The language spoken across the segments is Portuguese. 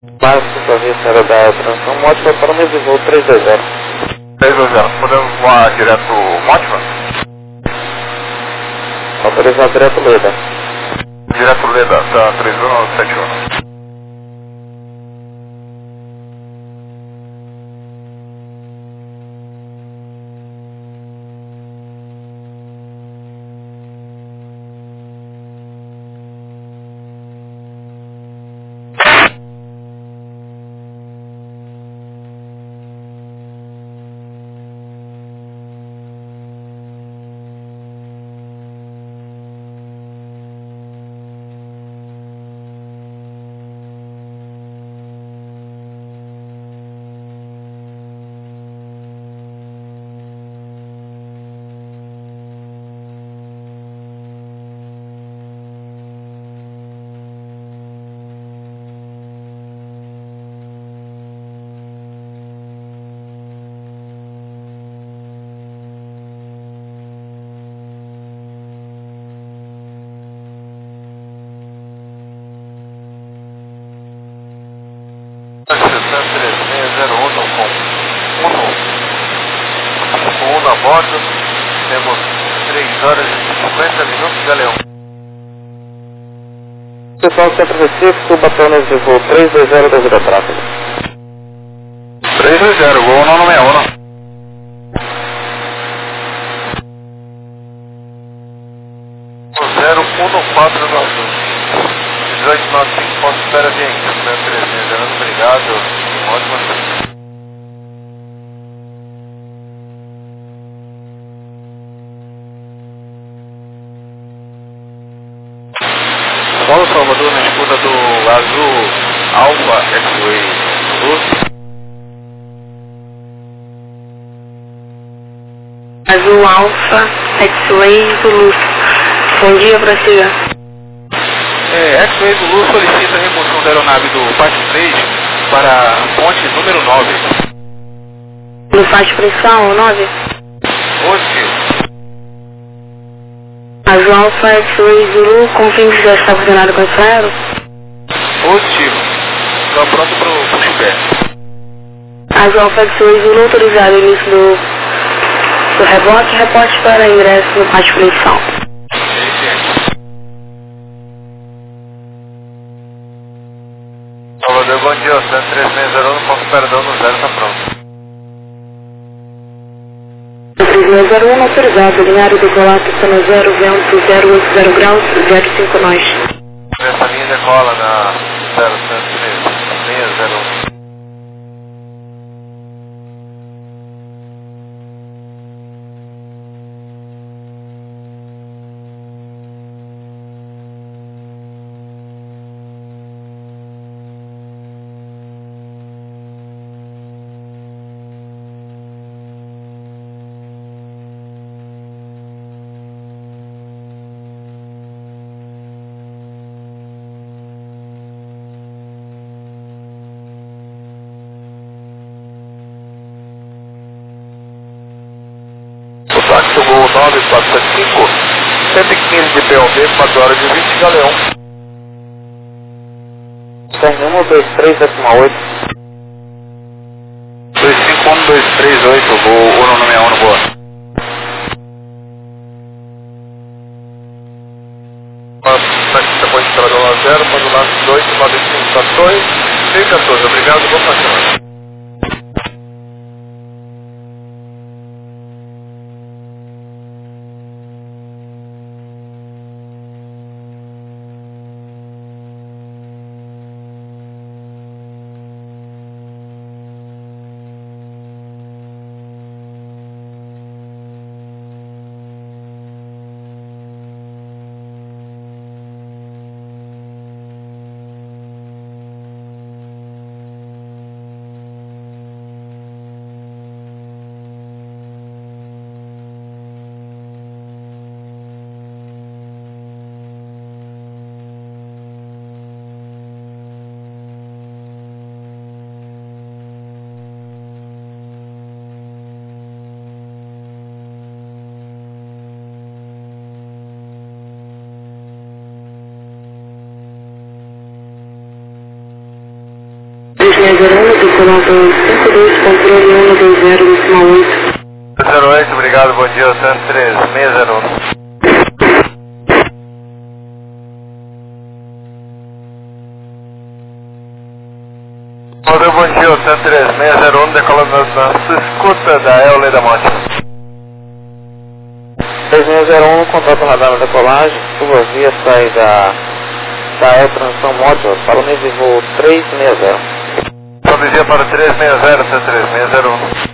Básico para ver se era da transição Mótica para o mesmo voo 320. 320, podemos voar direto Mótica? Autorizar direto Leda. Direto Leda, tá 3171. Com 1 a bordo, temos 3 horas e 50 minutos, Galeão. Pessoal Centro Recife, suba apenas de voo 320 devido a tráfego. 320, voo 961. 014 no azul. 1895, ponto de espera via Inter, 320, obrigado, ótima semana. Paulo Salvador na escuta do Azul Alpha X-Way Luz. Azul Alpha X-Way Zulu. Bom dia, prossiga. X-Way Zulu solicita a remoção da aeronave do Pátio 3 para a ponte número 9. No faixa principal, 9. Positivo. Azul Alpha X-Way Zulu, confirme se já está coordenado com esse aero. Positivo. Estou pronto para o pushback. Azul Alpha X-Way Zulu, autorizado início do rebote, reporte para ingresso no pátio principal. Salvador, bom dia, Oceano 3601, ponto perdão no 0, está pronto. 3601, autorizado, alinhado do colar, pistão 0, vento 080 graus, 05 nós. Essa linha decola na 0601. Táxi voo 9475, 115 de POV, 4 horas e 20, Galeão. CR1 23,8. 251238, voo 161, boa. Táxi depois de Estrada 0, Manular 18, 95, 14, 14, obrigado, boa semana. 3601, decolar 252, controle 120,8. 08, obrigado, bom dia, Santos 3601. Bom dia, Santos 3601, decolando na escuta da Eole da Monte. 3601, contato radar na decolagem, sua via sai da Transição Módulo para o nível de voo 360. Cortesia para 360, Santos 3601.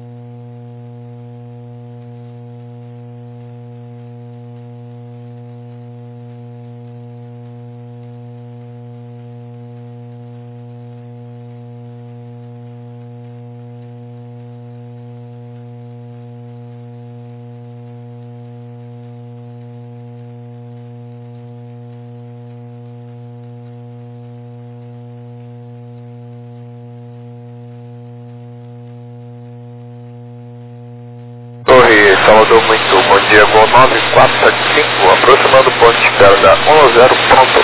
Torre Salvador, muito bom dia, voo 9475, aproximando o ponto de espera da 10, pronto.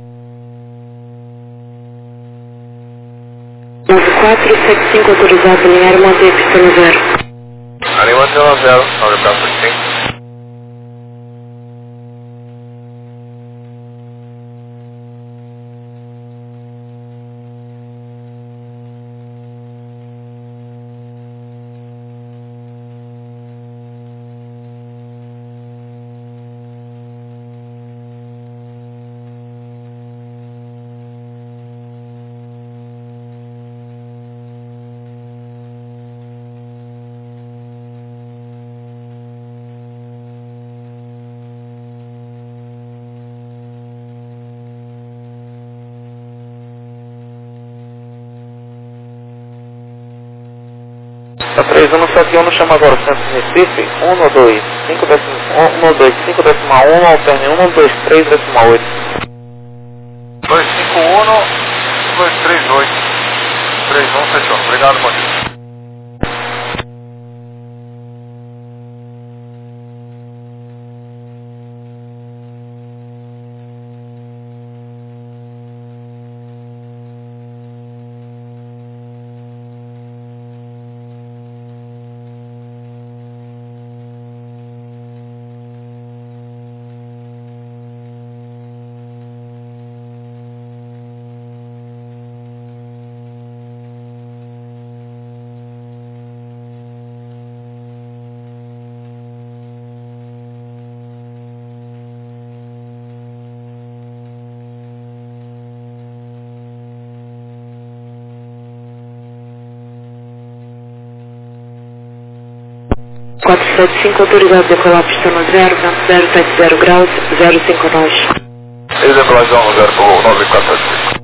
9475 autorizado, alinhar e manter pista no 0. Anima 0, 9475. Tá 3171, chama agora o centro de Recife, 125,1, alterne 123,8. 251, 238. 31, fechou. Obrigado, bom dia. Quatro sete cinco autorizado, decolar pista no 0, vento 070 graus, 059. Ele decolagem 0 por 9475.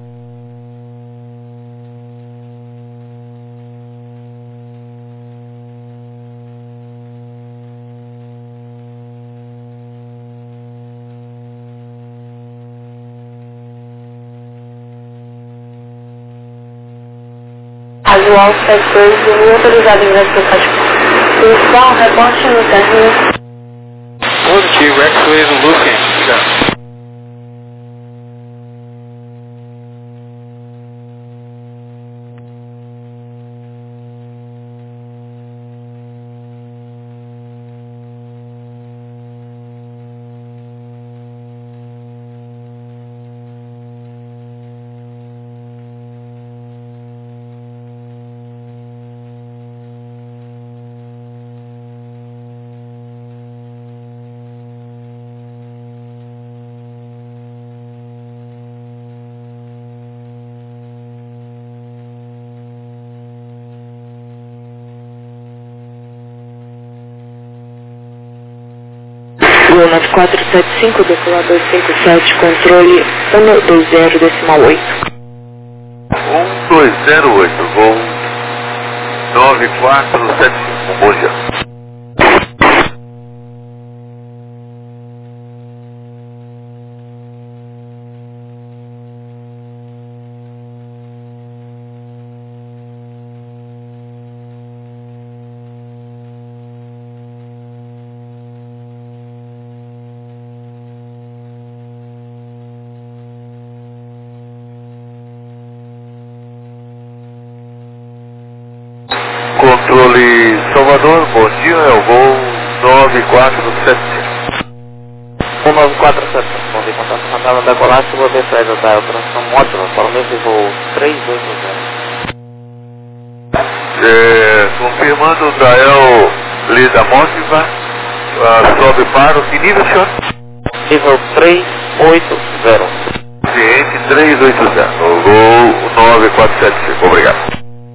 Casual 72, autorizado, ingresso do código. Principal, reporte no término. Positivo, X-Way do Lucian. Obrigado. Gol 9475, decolar 257, controle 120,8. 1208, voo 9475, bom dia. Controle Salvador, bom dia, é o voo 947. 1947, bom dia, contato radar da decolagem, vou ver saída da operação módulo para o mesmo voo 380. Confirmando o Dael Lida Mótiva, sobe para o que nível, senhor? Nível 380. Ciente 380, o voo 9475, obrigado.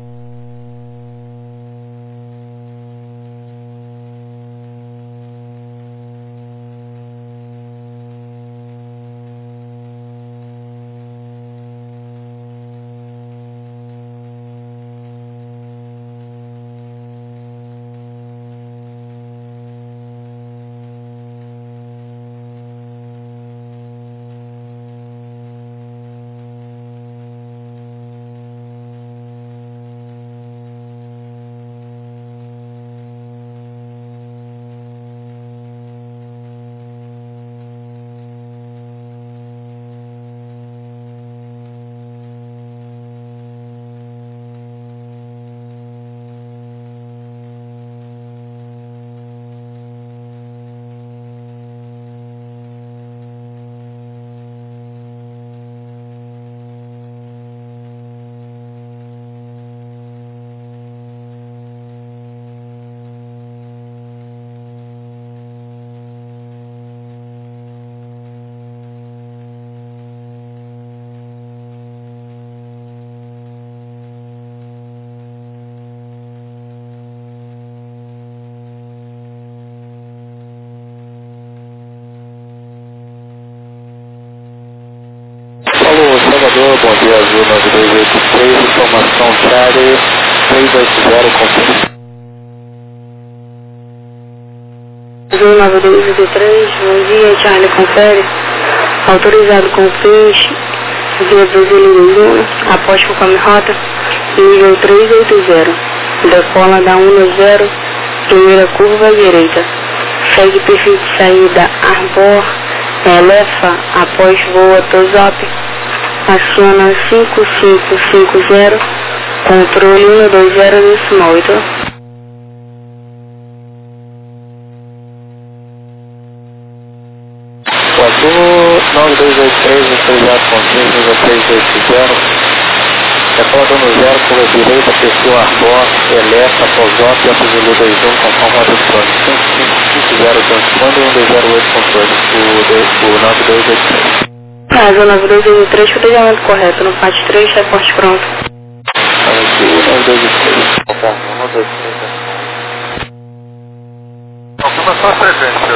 Salvador, bom dia, Azul 9283, informação Charlie 380, confirma. Azul 9283, bom dia, Charlie confere. Autorizado com peixe, via Brasileiro 1, aposta com a rota, nível 380. Decola da 10, primeira curva à direita. Segue perfil de saída Arbor, Elefa, após voa Tosop. Aciona 5550, controle 120,8. O Azul 9283, autorizado com nível 380. Decola no 0, curva direita, perfil Arbor, Elefa, Tosop, Apogeu 21, conforme a disposição 5550, transpondo 120,8, controle, o 9283. Azul 9283, cotejamento correto, no PAT 3, reporte pronto. Azul 9283. Conforme 123. Confirmação a frequência,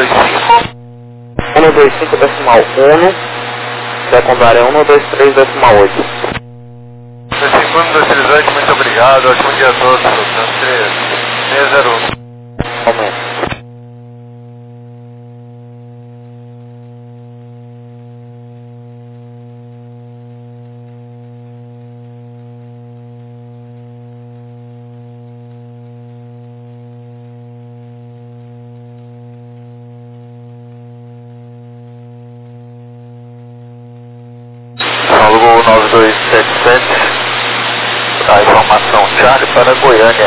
125. 125,1, secundária 123,8. Segundo 237, muito obrigado, ótimo dia a todos, 601. Aumento. Alugou 9277, a informação Charlie para Goiânia.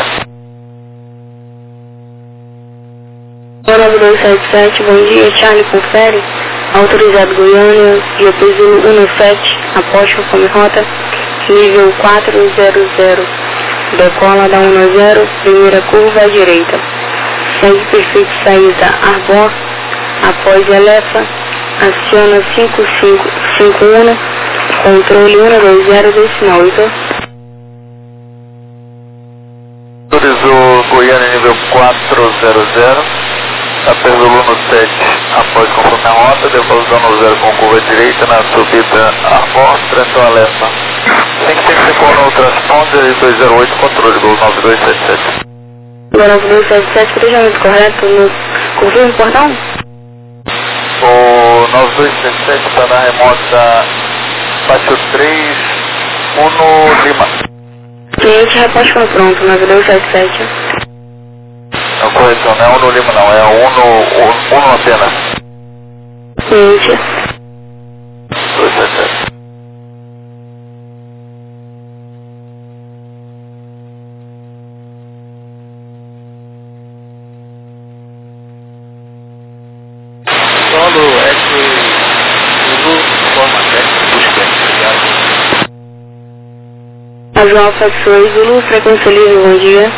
9277, bom dia, Charlie confere. Autorizado Goiânia, via Pezinho 17, aposta com rota, nível 400. Decola da 10, primeira curva à direita. Segue perfil de saída Arbor, após Elefa, aciona 5551, controle 120,8. Autorizou Goiânia nível 400, apertou no 7 após conforme a rota, devolução no 0 com curva direita na subida Arbor, Trenton Alefa. 5551 no transponder e 208, controle do 9277. 9277, cotejamento correto, no confirma o portão? O 9277 está na remota Pátio 3, 1 Lima. Cliente, reposte foi pronto, 9277. Não, correção, não é 1 Lima não, é 1 apenas. Cliente. 277. João Facções, Zulu, frequência livre, bom dia.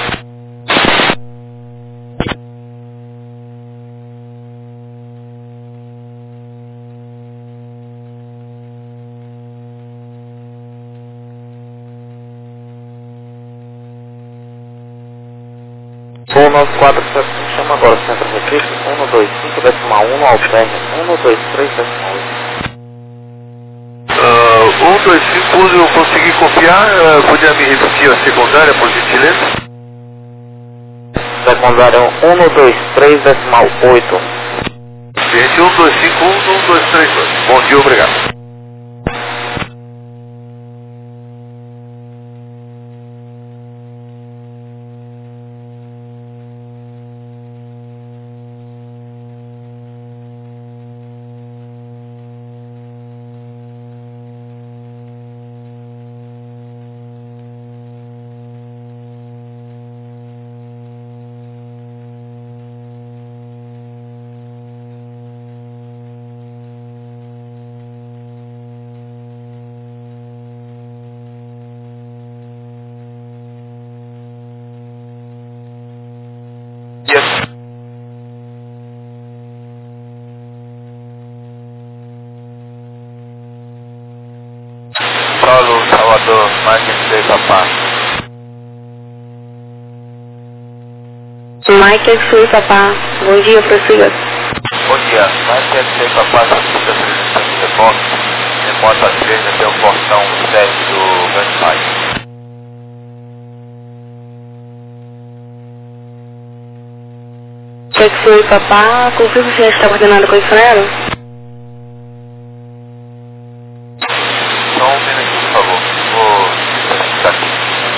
Voo 947, chama agora o centro de registro, 125.1 alterne, 123.8. 125, eu consegui copiar, podia me repetir a secundária, por gentileza? Secundária 123.8. Gente, 1251, 1232. Bom dia, obrigado. Paulo, Salvador, Mike de Papá. Mike X-Ray, papá. Bom dia, prossiga. Bom dia, Mike de Papá, solicita apresentação de depósito, remota à esquerda até o portão 7 do Grande Pai. X-Ray, papá. Confirma se já está coordenado com isso, né? Só um minutinho, por favor. Vou ficar aqui.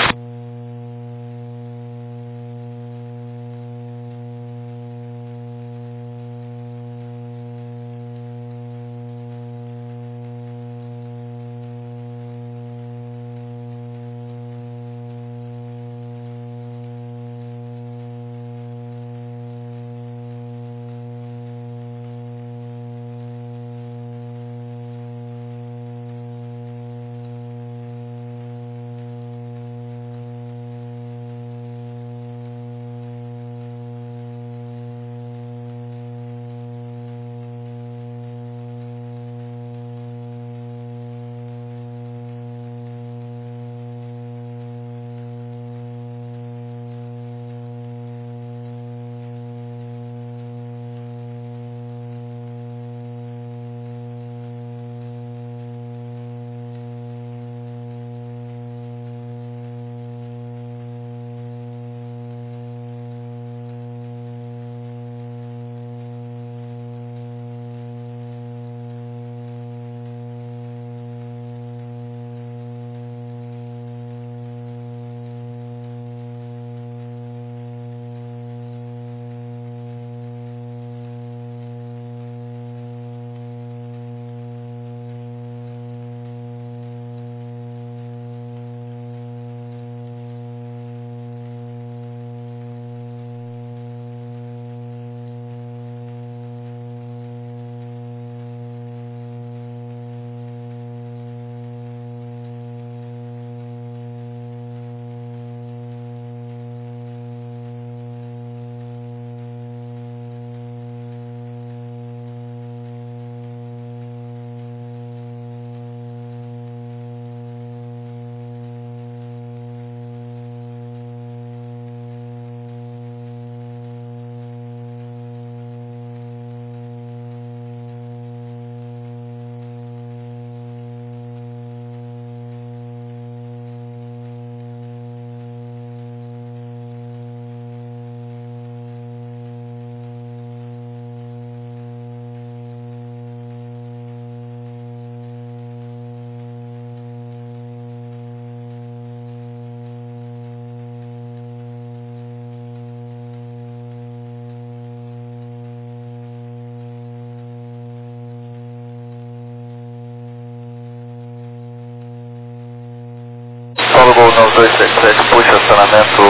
Paulo Gol 9277, puxa acionamento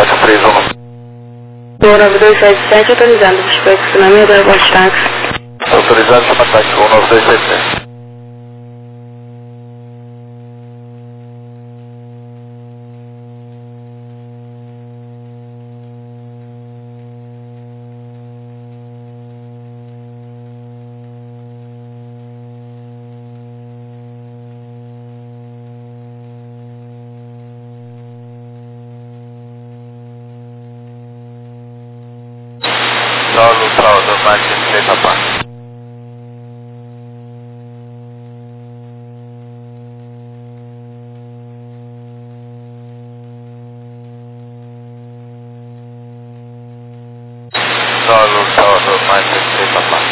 831. Gol 9277, autorizado. Respeito acionamento do rebote táxi. Autorizado para ataque Gol 9277. Solo Salvador Mike 6 Papa. Solo Salvador Mike 6 Papa.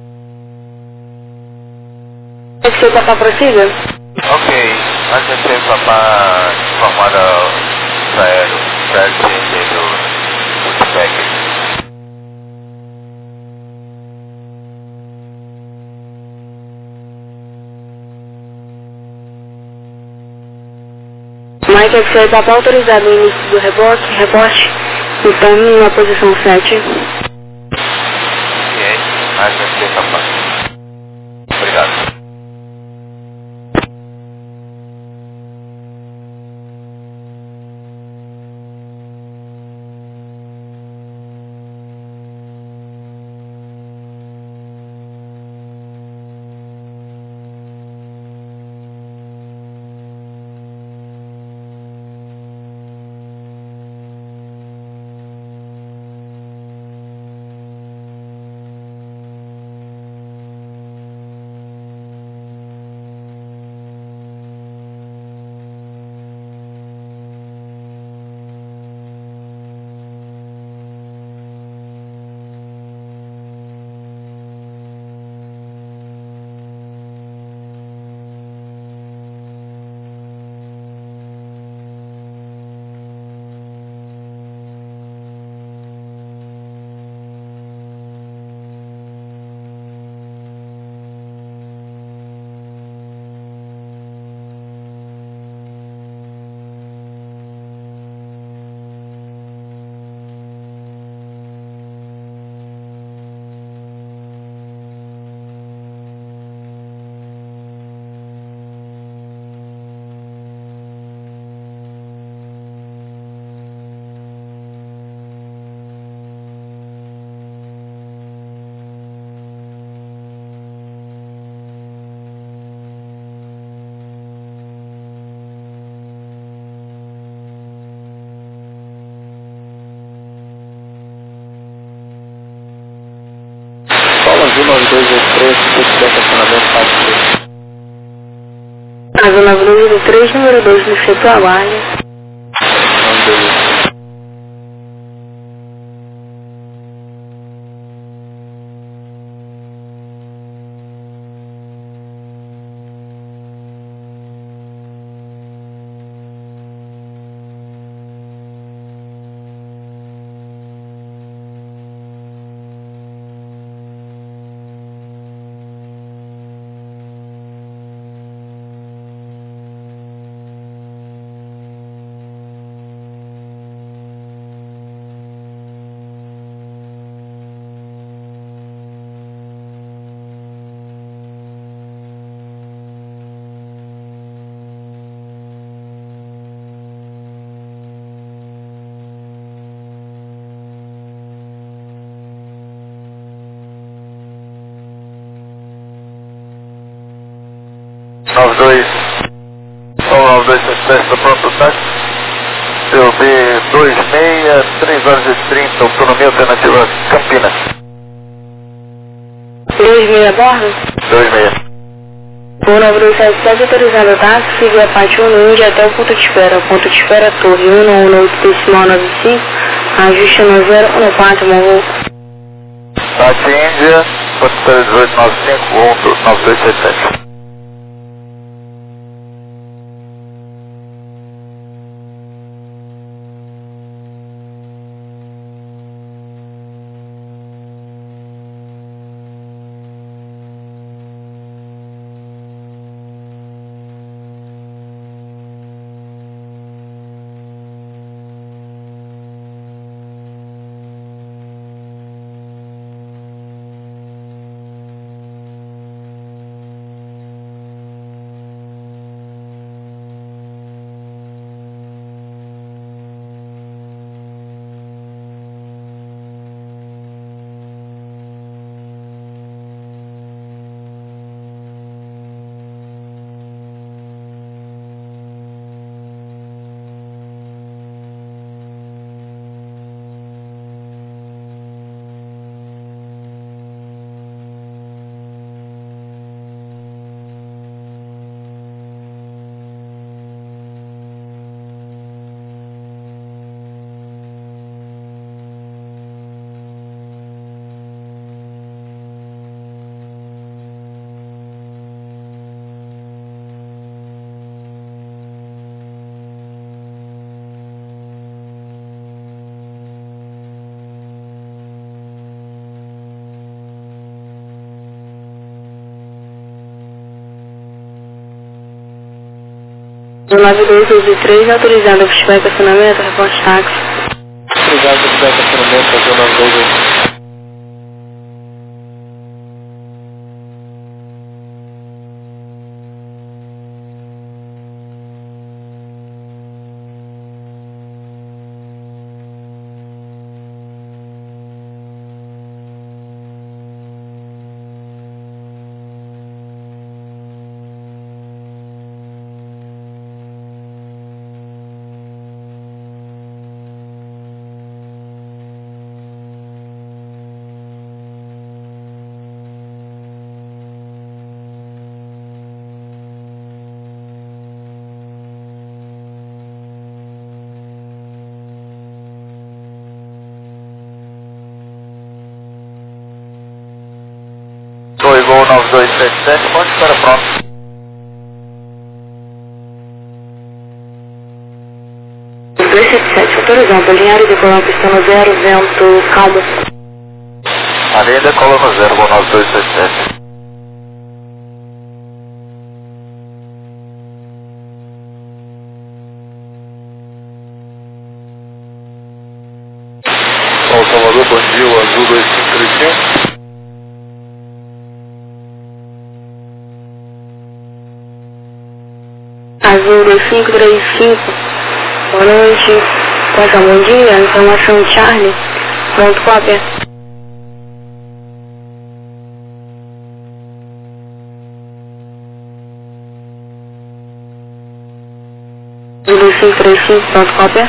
Você tá pra prossiga? Ok, Mike 6 Papa informado para aéreo, certo, do package. Mike X-Ray Papa autorizado no início do reporte, então na posição 7. Ok, Mike 6 Papa. Obrigado. Azul 9223, de estacionamento 4. Azul 9223, número 2, no centro aguarde. Solo 92 está pronto, táxi. COB 26, 3 horas e 30, autonomia alternativa Campinas. 26 a bordo? 26. O 9277 autorizado o táxi, siga a parte 1 no Índia até o ponto de espera. Ponto de espera, torre 118.95, ajuste no 014, Mongo. Táxi Índia, ponto 1895, 9277. 19283, autorizado o feedback acionamento, reporte táxi. Obrigado pelo feedback acionamento, fazer o 9283. Oi, voo 9277, pode espera pronto. Autorizando, alinhar e decolar pista no 0, vento calmo. Ali decola no 0, voo 9277. Paulo Salvador, bom dia, o azul 2535. Azul 2535, boa noite, passa bom dia, informação Charlie, ponto cópia. Azul 2535, ponto cópia.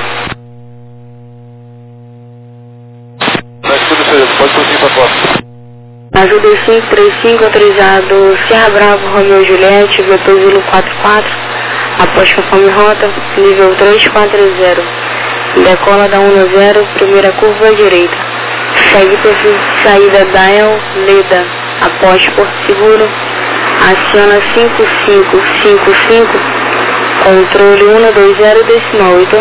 Mas tudo certo, pode prosseguir para a próxima. Azul 2535, autorizado Serra Bravo, Romeo Juliette, VP Zulu 44. Após conforme rota, nível 340. Decola da 10, primeira curva à direita. Segue perfil de saída Dial, Leda. Após Porto Seguro. Aciona 5555. Controle 120 decimal 8.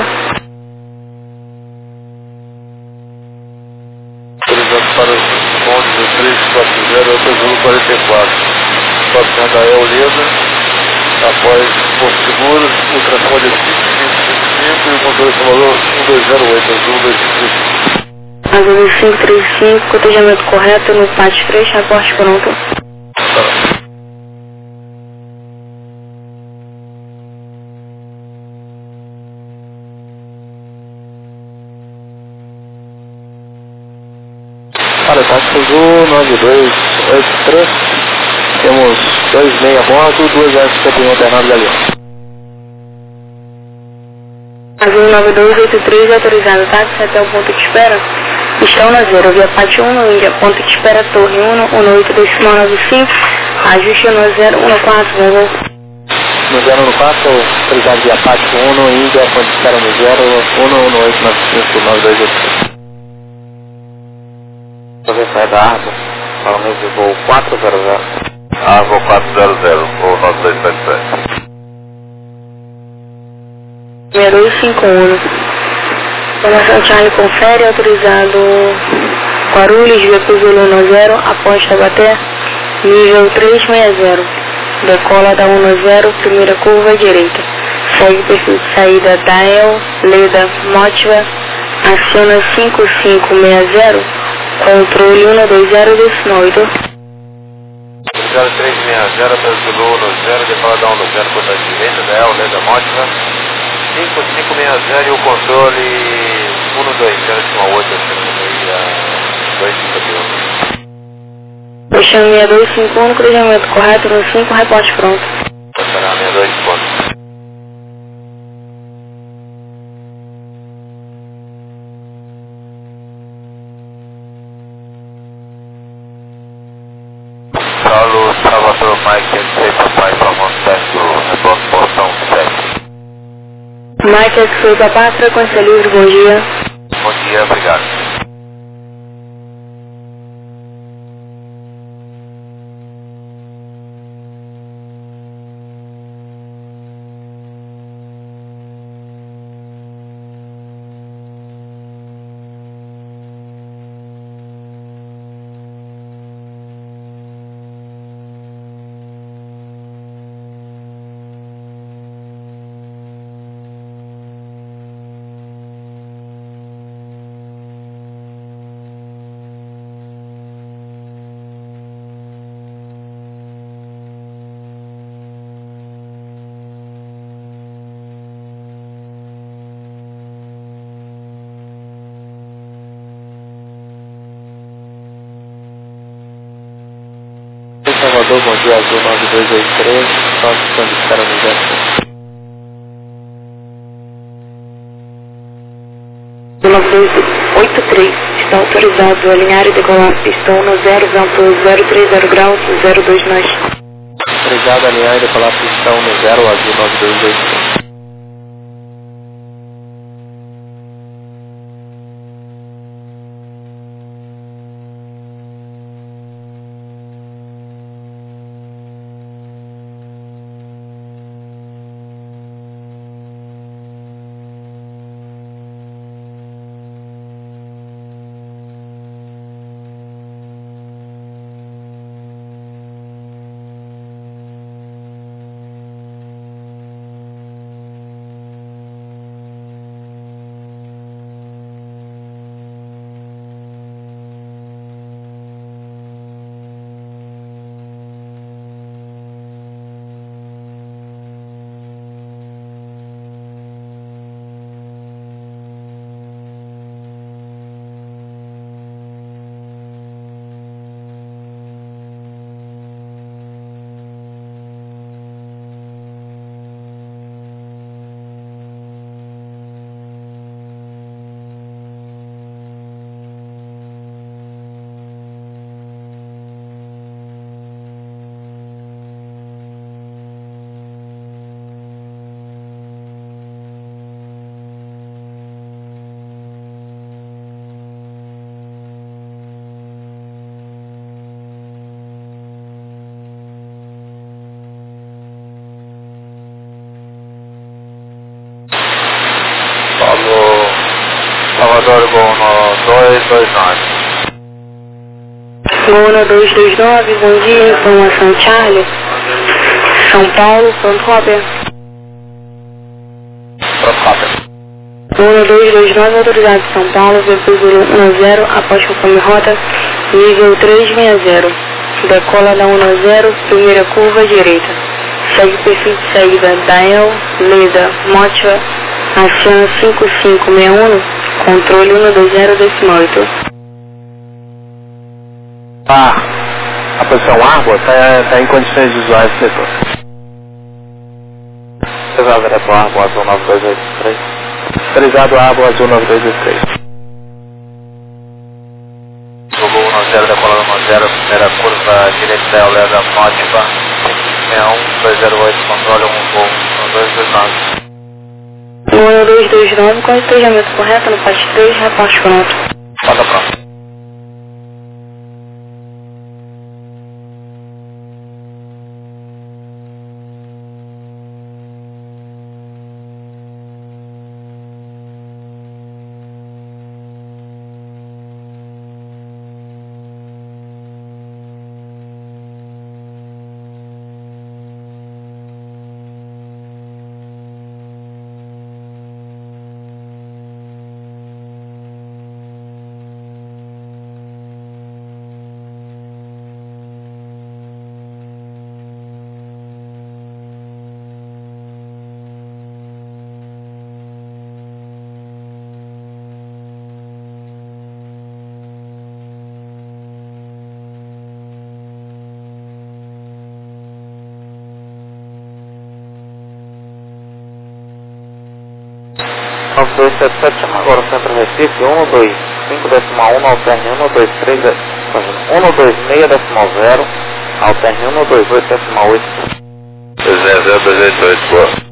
Autorizado para os bondes do 340, Hotel Zulu 44. Próxima da El Leda. Após Porto Seguro, o transporte é 5555 e o controle de valor 1208, azul 2535. Azul 2535, cotejamento correto no PAT 3, reporte pronto. Para táxi azul 9283, temos 26 a bordo, 2 S51 alternado da Leão. Azul 9283, autorizado táxi até o ponto de espera. Estão na 0, via PAT 1, Índia, ponto de espera, Torre 1, 18 decimal 95, ajuste no 014, voo. No 014, autorizado via PAT 1, Índia, ponto de espera no 0, 11895, 9283. Você sai da Arco, para o mesmo voo 400. Voo 400, voo 9277. 6251. Informação Charlie confere, autorizado Guarulhos, VP Zulu 10, aposta Baté, nível 360. Decola da 10, primeira curva à direita. Segue perfil de saída Dial, Leda, Motiva, aciona 5560, controle 120 decimal 8. 0360, Zulu 0, decola da 10, curva à direita, Del, Leda, Motiva. 5560 e o controle 120, 251. Deixando 6251, cruzamento correto no 5, reporte pronto. Será 62 pontos. Paulo Salvador Mike, NC Papai, Palmão Centro, reporte portão 7. Mike, que foi papá, frequência livre, bom dia. Bom dia, obrigado. Salvador, bom dia, Azul 9283, só quando espera no 05. 9283, está autorizado a alinhar e decolar pistão no 0,030 graus, 02 nós. Autorizado a alinhar e decolar pistão no 0, Azul 9283. Salvador, Gol no 229. Gol no 229, bom dia, informação Charlie. São Paulo, Pronto Robert. Pronto, Robert. Gol no 229, autorizado São Paulo, veículo 10, após conforme rota, nível 360. Decola da 10, primeira curva direita. Segue perfil de saída Dael, Leda, Motiva, aciona 5561, controle 120,8. A posição água está em condições visuais do setor. Autorizado a Água Azul 9283. Autorizado a água Azul 9283. Gol no 0, decolando no 0, primeira curva direita da Leda Motiva, 208, controle 1, Gol no 229. Gol no 229, com estejamento correto no parte 3, reporte pronto. Roda pronto. Nove 277, chama agora o Centro Recife, 125.1, alterne 123, 126.0, alterne 128.8. 200, boa.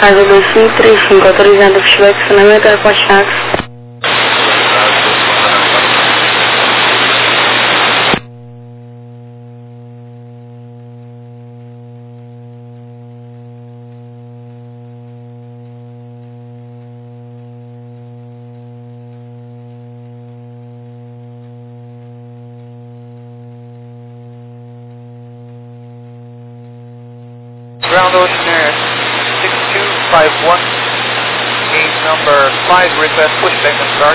Casa 2535, autorizado o feedback, estacionamento, aeroporto Chaves. Ground Ocean Air 6251, gate number 5, request pushback and start.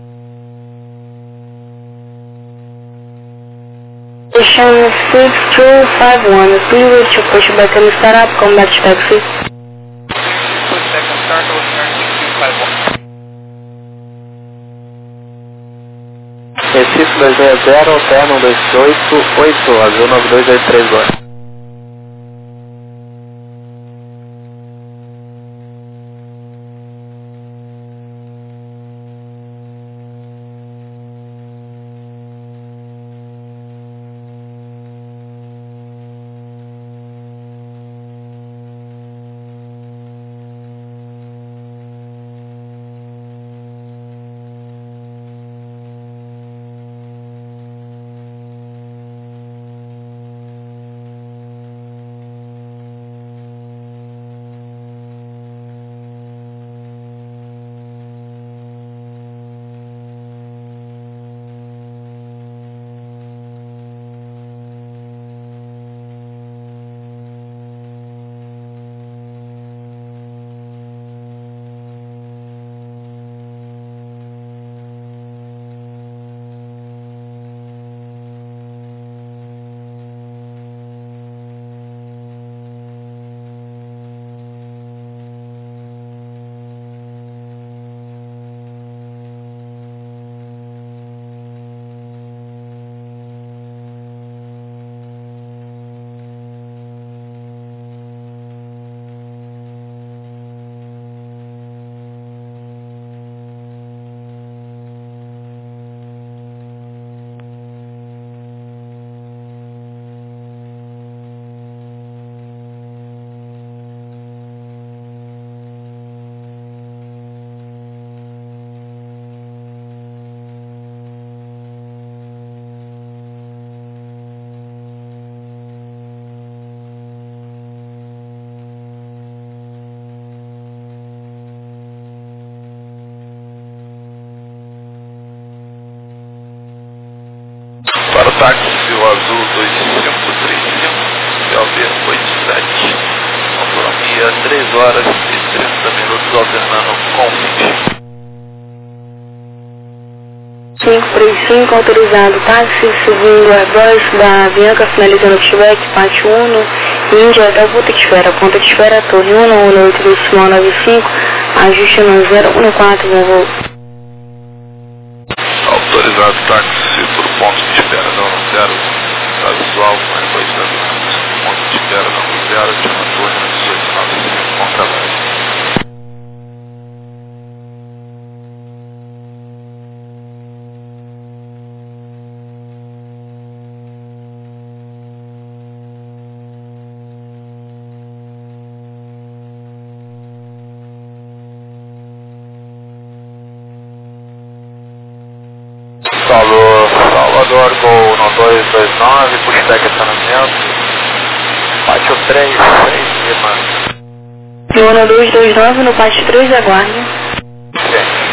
Ocean 6251, please to pushback and start up, combat taxi. Pushback and start, Ocean Air 6251. Recife 260, alterno 288, azul 9283 agora. Para o táxi azul 2535, CLB 87, autonomia 3 horas e 30 minutos, alternando com 20. 535, autorizado táxi, segundo Airbus da Avianca, finalizando o feedback, parte 1, Índia até o ponto de espera, torre 11895, ajuste no 014, bom voo. Autorizado táxi por ponto de espera, não 0, casual, Airbus da Avianca, ponto de espera, não 0, Tiana Antônio, 1895, Contralagem. Salvador, Gol 1229, pushback acionamento, pátio 3, 3 Lima. 1229 no pátio 3, aguarde. Sim.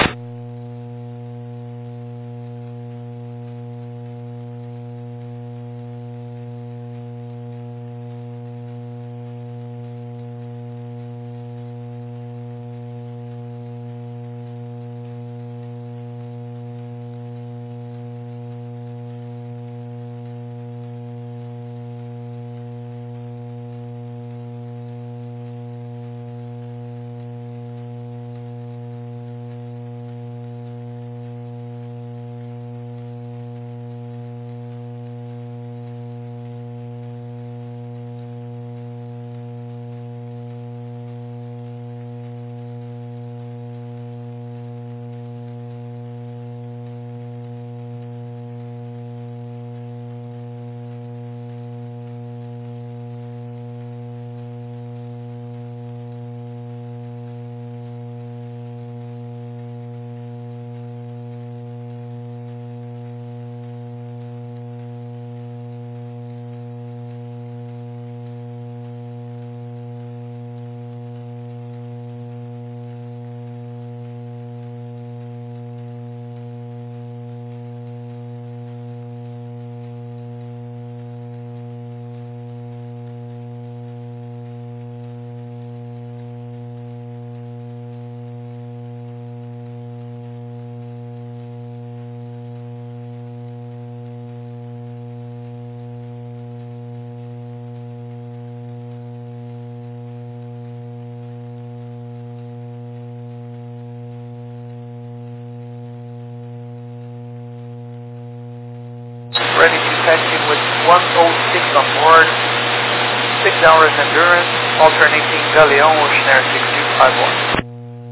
passengers on board, 6 hours endurance, alternating Galeão, Ocean Air 6251.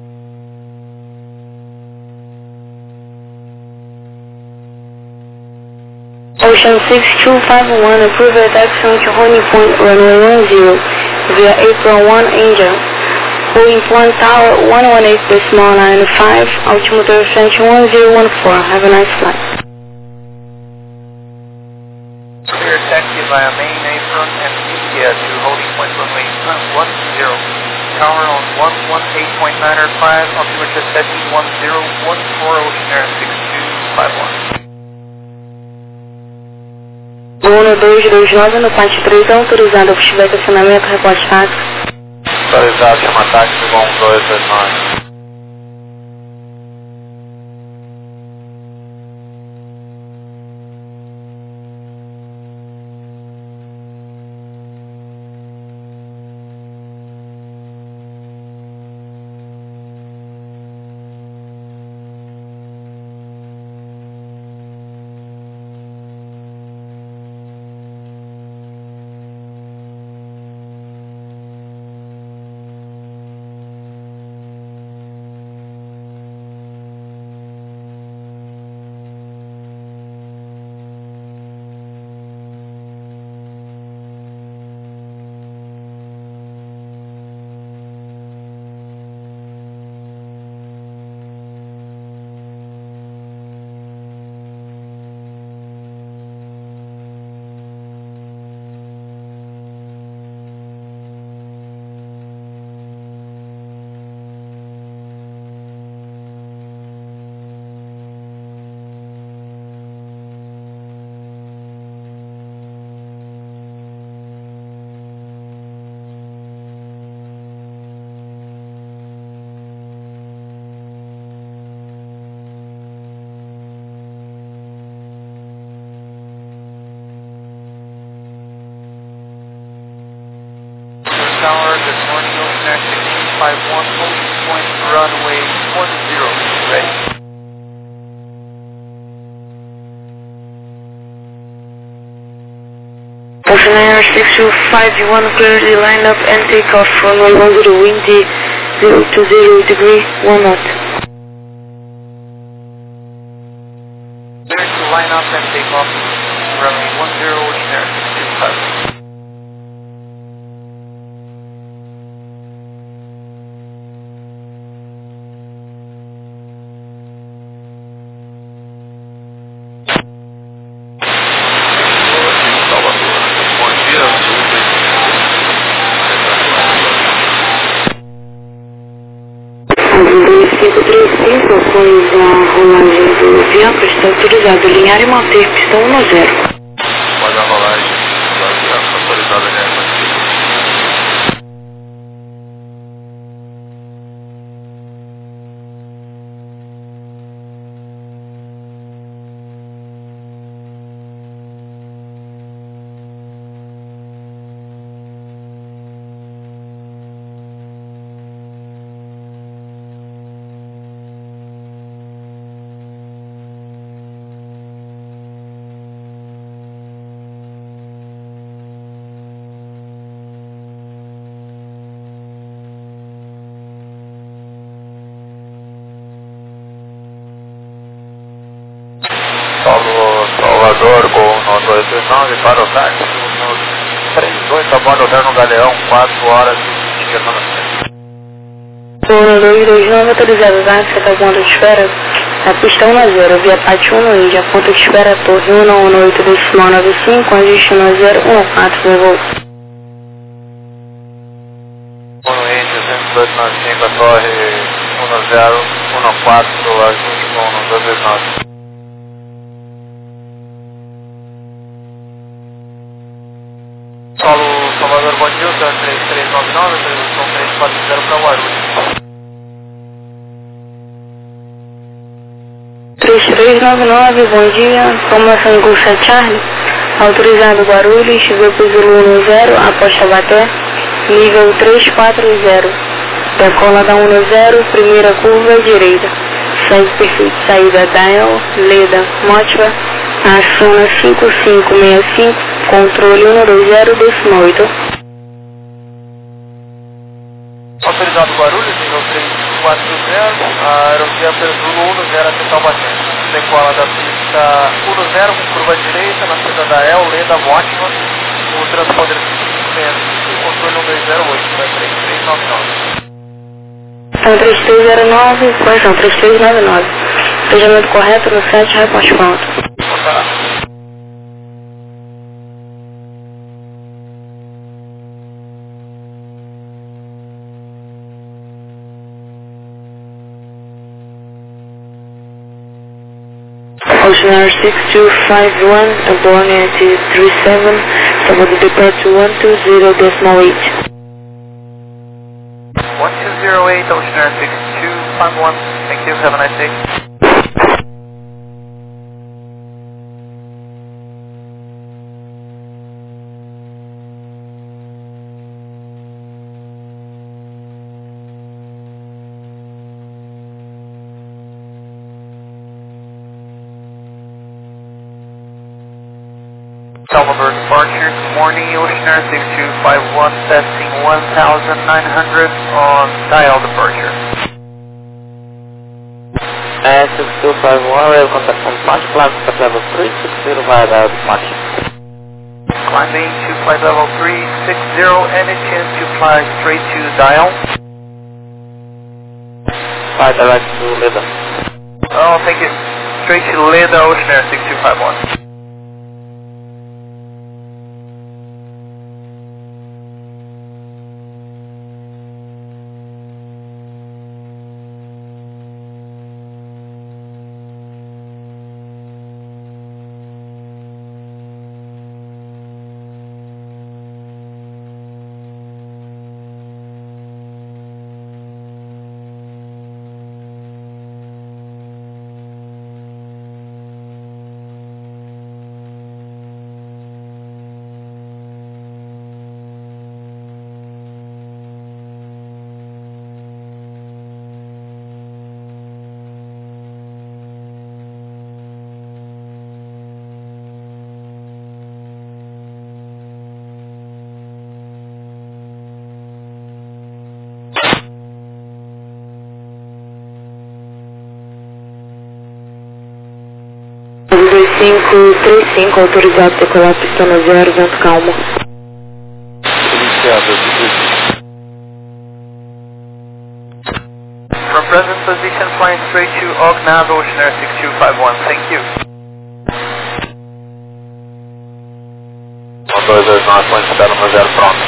Ocean 6251, approve at taxi to holding point runway 10 via April 1 Angel. Holding point tower 118.95, altimeter extension 1014. Have a nice flight. Clear taxi via main apron and India to holding point runway 10. Tower on 118.95, altimeter setting 1014, Ocean Air 6251. 1229 no parte 3, autorizado para estiver estacionamento, reporte táxi. Autorizado, chama táxi 1229. Tower, good morning, Ocean Air 6251, holding point runway 10, ready. Ocean Air 6251, clearly line up and take off runway 10, windy 020 degree, 1 knot. Clear to line up and take off runway 10, Ocean Air 6251. Após a rolagem do avião, está autorizado alinhar e manter pistão 10. Após a rolagem do avião, está autorizado alinhar e manter. Salvador com 929 para o táxi, 32, a bordo hotel no Galeão, 4 horas e 20 minutos. 1229 autorizado, táxi até o ponto de espera, a pistão 10, via Pátio 1 no Índia, ponto de espera, torre 118.95, com destino 014, levou. 1 no Índia, 295, a torre 1014, ajuste com 229. Solo Salvador, bom dia, 3399, são 340 para Guarulhos. 3399, bom dia, informação em Gulsa Charlie, autorizado Guarulhos, VP Zulu 10, aposta Baté, nível 340, decola da 10, primeira curva direita, segue perfeito, saída Dial, Leda, Motiva, aciona 5565, controle 120,8. Autorizado Guarulhos, nível 340, aerovia Perulo 10 até Taubaté. Decola da pista 10 com curva direita, na saída da El, Leda, Ótima. O transponder controle 1208, para 3399. Então 3309, correção 3399. Despejamento correto no 7, reposte pronto. Tá. Ocean Air 6251, Aborne at 37, Salvador departure 120.8. 1208, Ocean Air 6251, thank you, have a nice day. Salvador departure, good morning, Ocean Air 6251, testing 1900 on dial departure. 6251, rail contact on punch, climb to flight level 360 via dial departure. Climbing to flight level 360, any chance to fly straight to dial? Fly direct to Leda. Oh, thank you. Straight to Leda, Ocean Air 6251. Azul 2535, autorizado a decolar pista no 0, vento calmo. From present position, flying straight to Ognado, Ocean Air 6251, thank you. 1229, põe espera no 0 pronto.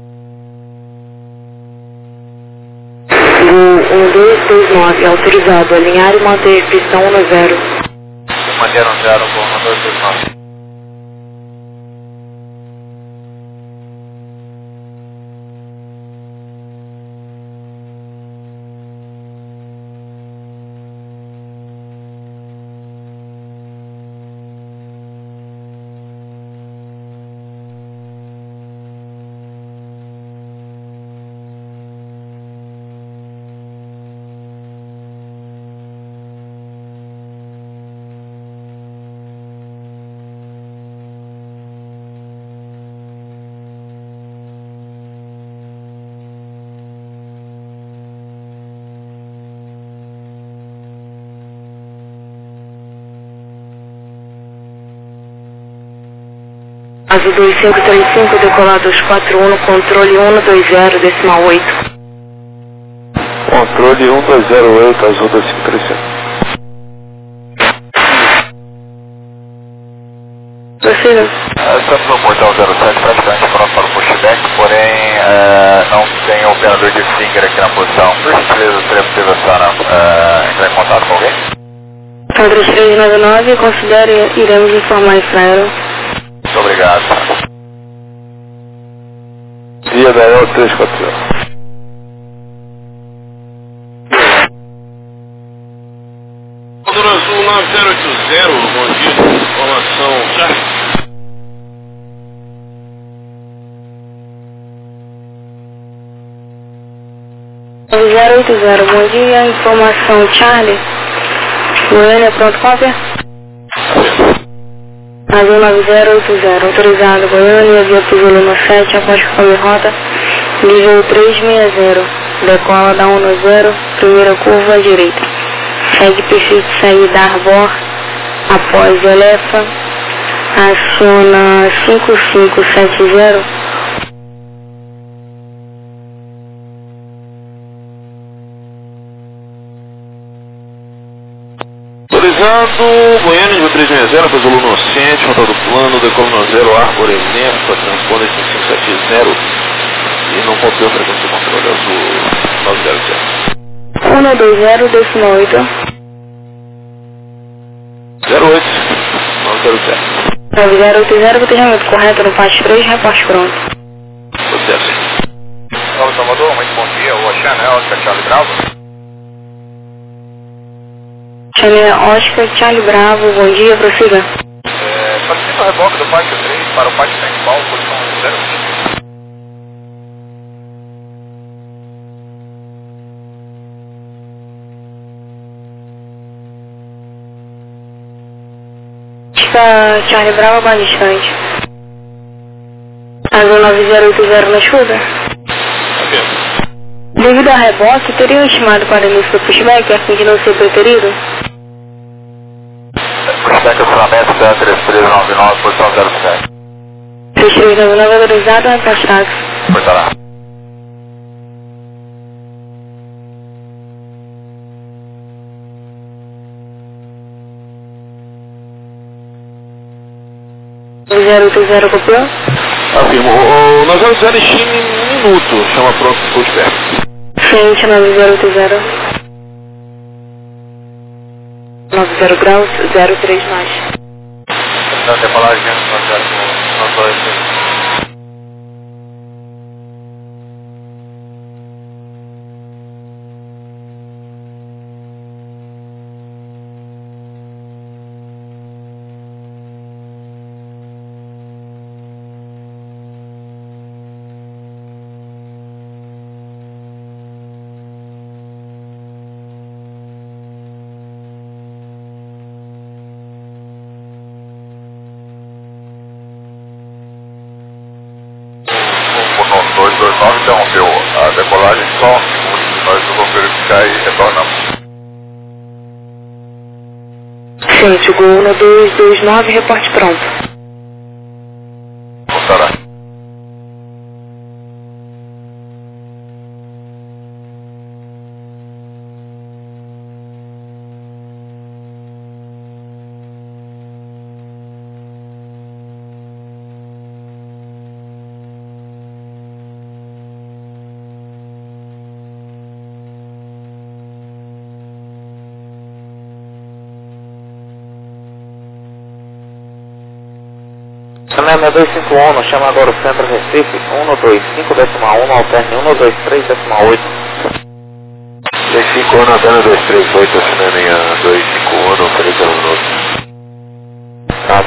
1229, autorizado a alinhar e manter pista 10. Manter 10, bom, 1229. Azul 2535, decolar 241, controle 120,8. Controle 1208, Azul 2535. Possível. Estamos no portal 07, praticamente pronto para o pushback, porém não tem operador de finger aqui na posição. Por gentileza, seria possível entrar em contato com alguém? 3399, considere, iremos informar Israel. Muito obrigado. Via da El 340. Motor Azul 9080, bom dia, informação já. 080, bom dia, informação Charlie. Goiânia, pronto, cópia? Azul 9080, autorizado Goiânia, via Pizolino 7, após conforme rota, nível 360, decola da 10, primeira curva à direita. Segue perfil de saída Arbor, após Elefa, aciona 5570. Autorizado, Goiânia, nível 360, fez o aluno inocente, rota do plano, decola no 0, Arbor, Elefa, transponder 5570 e não copiou a frequência de controle azul 900. 120, décima 8. 08, 907. 9080, botejamento correto no parte 3, reporte pronto. Processo. Salve Salvador, muito bom dia. O Chanel, Oscar Charlie Bravo. Chanel Oscar Charlie Bravo, bom dia, prossiga. Solicito o reboque do pátio 3 para o pátio principal, posição 020. Charlie Bravo, base distante. Azul 9080 na escuta. Devido ao reboque, teriam estimado para início do pushback a fim de não ser preterido? Pushback acionamento 3399, posição 07. 3399 autorizado, afastado. Foi tá lá. O 080 copiou? Afirmo. O 900 estime em 1 minuto. Chama pronto para o pushback. Frente 9080. 90 graus, 03 mais. Não tem palavra no 2. O 229 interrompeu a decolagem só um segundo. Nós vamos verificar e retornamos. Gente, Gol 1229, reporte pronto. Voltará. Chanel 6251, chama agora o Centro Recife, 125 decimal 1, alterne 123 decimal 8. 251, alterne 238, assinando a 251, oferecendo um novo. Tá.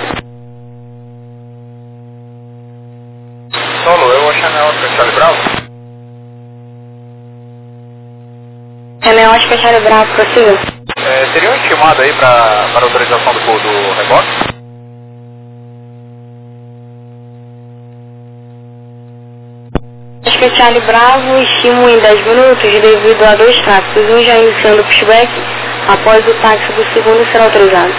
Solo, eu, Chanel, Oscar Charlie Bravo. Chanel Oscar Charlie Bravo, prossiga. Teria um estimado aí para autorização do reboque? Oscar Charlie Bravo, estimo em 10 minutos devido a 2 táxis, um já iniciando o pushback, após o táxi do segundo será autorizado.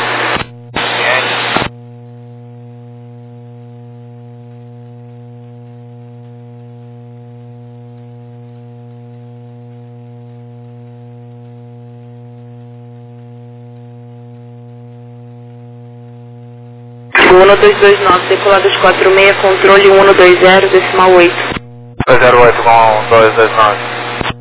O 1229, decolado 246, controle 120, decimal 8. 208 com 229.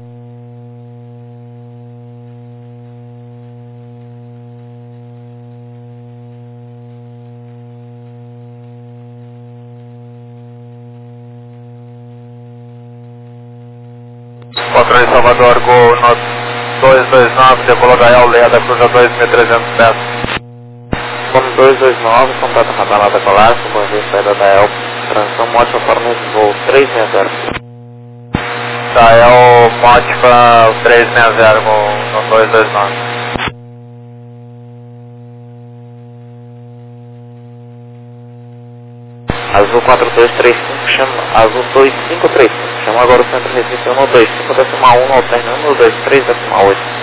Controle Salvador, Gol 229, decolou da Aldeia da Cruz a 2.300 metros. Como 229, contato radar na decolagem, bom dia, saída da EL, transição mótica para o voo 360. Tá, é o Mótica 360 com 229. Azul 4235, chama Azul 2535, chama agora o centro Recife 125 decimal 1 alternando 23 decimal 8.